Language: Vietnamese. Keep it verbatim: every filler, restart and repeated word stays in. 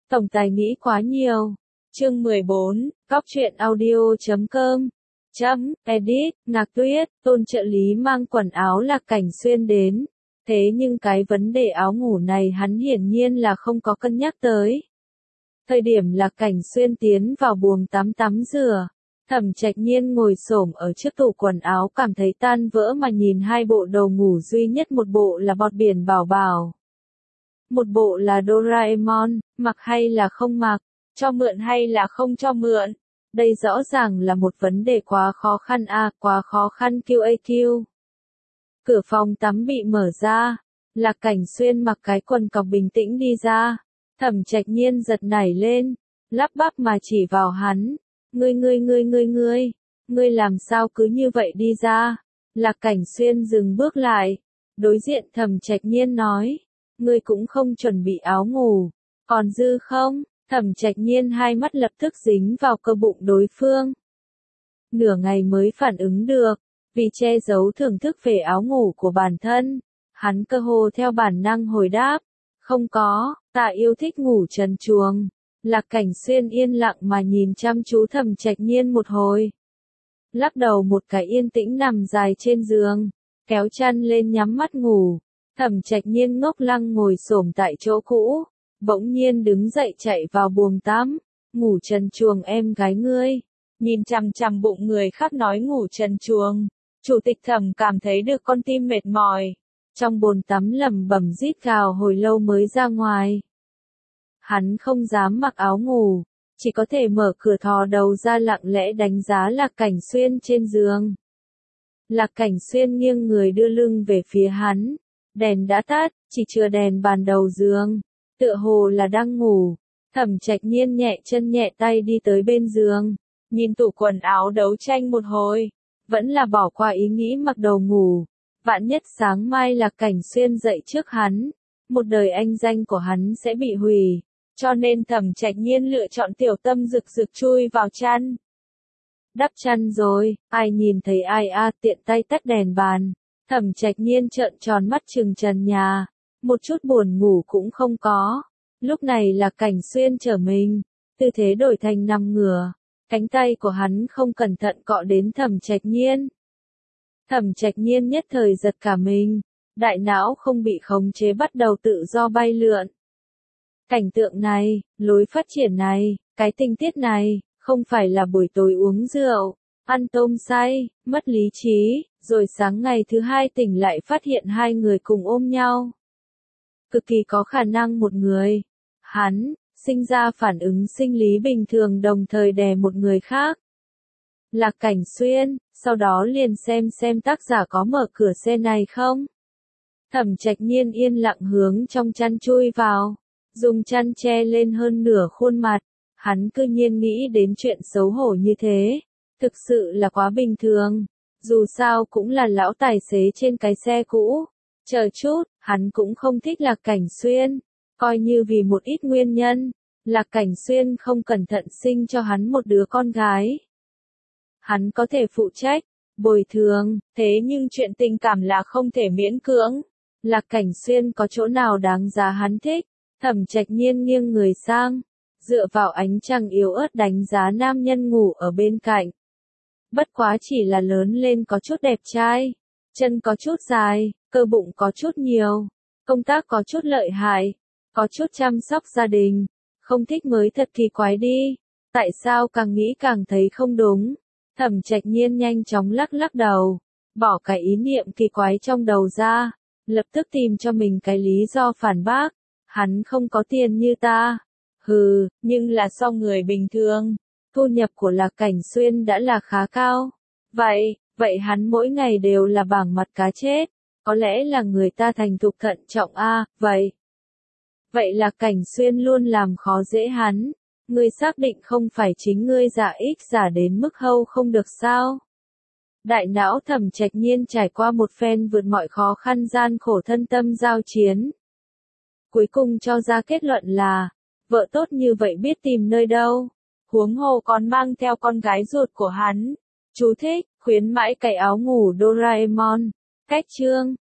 Tổng tài nghĩ quá nhiều. Chương mười bốn, góc truyện audio chấm com. Chấm, edit, Ngạc Tuyết, Tôn trợ lý mang quần áo Lạc Cảnh Xuyên đến. Thế nhưng cái vấn đề áo ngủ này hắn hiển nhiên là không có cân nhắc tới. Thời điểm Lạc Cảnh Xuyên tiến vào buồng tắm tắm rửa, Thẩm Trạch Nhiên ngồi xổm ở trước tủ quần áo cảm thấy tan vỡ mà nhìn hai bộ đồ ngủ, duy nhất một bộ là bọt biển bảo bảo. Một bộ là Doraemon, mặc hay là không mặc, cho mượn hay là không cho mượn. Đây rõ ràng là một vấn đề quá khó khăn à, quá khó khăn quy a quy. Cửa phòng tắm bị mở ra, Lạc Cảnh Xuyên mặc cái quần cộc bình tĩnh đi ra. Thẩm Trạch Nhiên giật nảy lên, lắp bắp mà chỉ vào hắn. Ngươi ngươi ngươi ngươi ngươi, ngươi làm sao cứ như vậy đi ra? Lạc Cảnh Xuyên dừng bước lại, đối diện Thẩm Trạch Nhiên nói. Ngươi cũng không chuẩn bị áo ngủ, còn dư không? Thẩm Trạch Nhiên hai mắt lập tức dính vào cơ bụng đối phương. Nửa ngày mới phản ứng được, vì che giấu thưởng thức về áo ngủ của bản thân, hắn cơ hồ theo bản năng hồi đáp, không có, ta yêu thích ngủ trần truồng. Lạc Cảnh Xuyên yên lặng mà nhìn chăm chú Thẩm Trạch Nhiên một hồi. Lắc đầu một cái yên tĩnh nằm dài trên giường, kéo chăn lên nhắm mắt ngủ. Thẩm Trạch Nhiên ngốc lăng ngồi xổm tại chỗ cũ, bỗng nhiên đứng dậy chạy vào buồng tắm, ngủ trần truồng em gái ngươi. Nhìn chằm chằm bụng người khác nói ngủ trần truồng, Chủ tịch Thẩm cảm thấy được con tim mệt mỏi. Trong bồn tắm lẩm bẩm rít gào hồi lâu mới ra ngoài. Hắn không dám mặc áo ngủ, chỉ có thể mở cửa thò đầu ra lặng lẽ đánh giá Lạc Cảnh Xuyên trên giường. Lạc Cảnh Xuyên nghiêng người đưa lưng về phía hắn, đèn đã tắt, chỉ chừa đèn bàn đầu giường, tựa hồ là đang ngủ. Thẩm Trạch Nhiên nhẹ chân nhẹ tay đi tới bên giường, nhìn tủ quần áo đấu tranh một hồi, vẫn là bỏ qua ý nghĩ mặc đồ ngủ. Vạn nhất sáng mai Lạc Cảnh Xuyên dậy trước hắn, một đời anh danh của hắn sẽ bị hủy, cho nên Thẩm Trạch Nhiên lựa chọn tiểu tâm rực rực chui vào chăn. Đắp chăn rồi, ai nhìn thấy ai a à, tiện tay tắt đèn bàn. Thẩm Trạch Nhiên trợn tròn mắt trừng trần nhà, một chút buồn ngủ cũng không có. Lúc này Lạc Cảnh Xuyên trở mình, tư thế đổi thành nằm ngửa, cánh tay của hắn không cẩn thận cọ đến Thẩm Trạch Nhiên. Thẩm Trạch Nhiên nhất thời giật cả mình, đại não không bị khống chế bắt đầu tự do bay lượn. Cảnh tượng này, lối phát triển này, cái tình tiết này, không phải là buổi tối uống rượu, ăn tôm say, mất lý trí, rồi sáng ngày thứ hai tỉnh lại phát hiện hai người cùng ôm nhau. Cực kỳ có khả năng một người, hắn, sinh ra phản ứng sinh lý bình thường đồng thời đè một người khác. Lạc Cảnh Xuyên, sau đó liền xem xem tác giả có mở cửa xe này không. Thẩm Trạch Nhiên yên lặng hướng trong chăn chui vào, dùng chăn che lên hơn nửa khuôn mặt. Hắn cư nhiên nghĩ đến chuyện xấu hổ như thế, thực sự là quá bình thường. Dù sao cũng là lão tài xế trên cái xe cũ. Chờ chút, hắn cũng không thích Lạc Cảnh Xuyên, coi như vì một ít nguyên nhân, Lạc Cảnh Xuyên không cẩn thận sinh cho hắn một đứa con gái. Hắn có thể phụ trách, bồi thường, thế nhưng chuyện tình cảm là không thể miễn cưỡng. Lạc Cảnh Xuyên có chỗ nào đáng giá hắn thích? Thẩm Trạch Nhiên nghiêng người sang, dựa vào ánh trăng yếu ớt đánh giá nam nhân ngủ ở bên cạnh. Bất quá chỉ là lớn lên có chút đẹp trai, chân có chút dài, cơ bụng có chút nhiều, công tác có chút lợi hại, có chút chăm sóc gia đình, không thích mới thật kỳ quái đi. Tại sao càng nghĩ càng thấy không đúng? Thẩm Trạch Nhiên nhanh chóng lắc lắc đầu, bỏ cái ý niệm kỳ quái trong đầu ra, lập tức tìm cho mình cái lý do phản bác. Hắn không có tiền như ta. Hừ, nhưng là so người bình thường, thu nhập của Lạc Cảnh Xuyên đã là khá cao. Vậy, vậy hắn mỗi ngày đều là bảng mặt cá chết, có lẽ là người ta thành thục thận trọng a, à, vậy. Vậy Lạc Cảnh Xuyên luôn làm khó dễ hắn, ngươi xác định không phải chính ngươi giả ích giả đến mức hâu không được sao? Đại não Thẩm Trạch Nhiên trải qua một phen vượt mọi khó khăn gian khổ thân tâm giao chiến. Cuối cùng cho ra kết luận là, vợ tốt như vậy biết tìm nơi đâu, huống hồ còn mang theo con gái ruột của hắn. Chú thích, khuyến mãi cày áo ngủ Doraemon. Cách chương,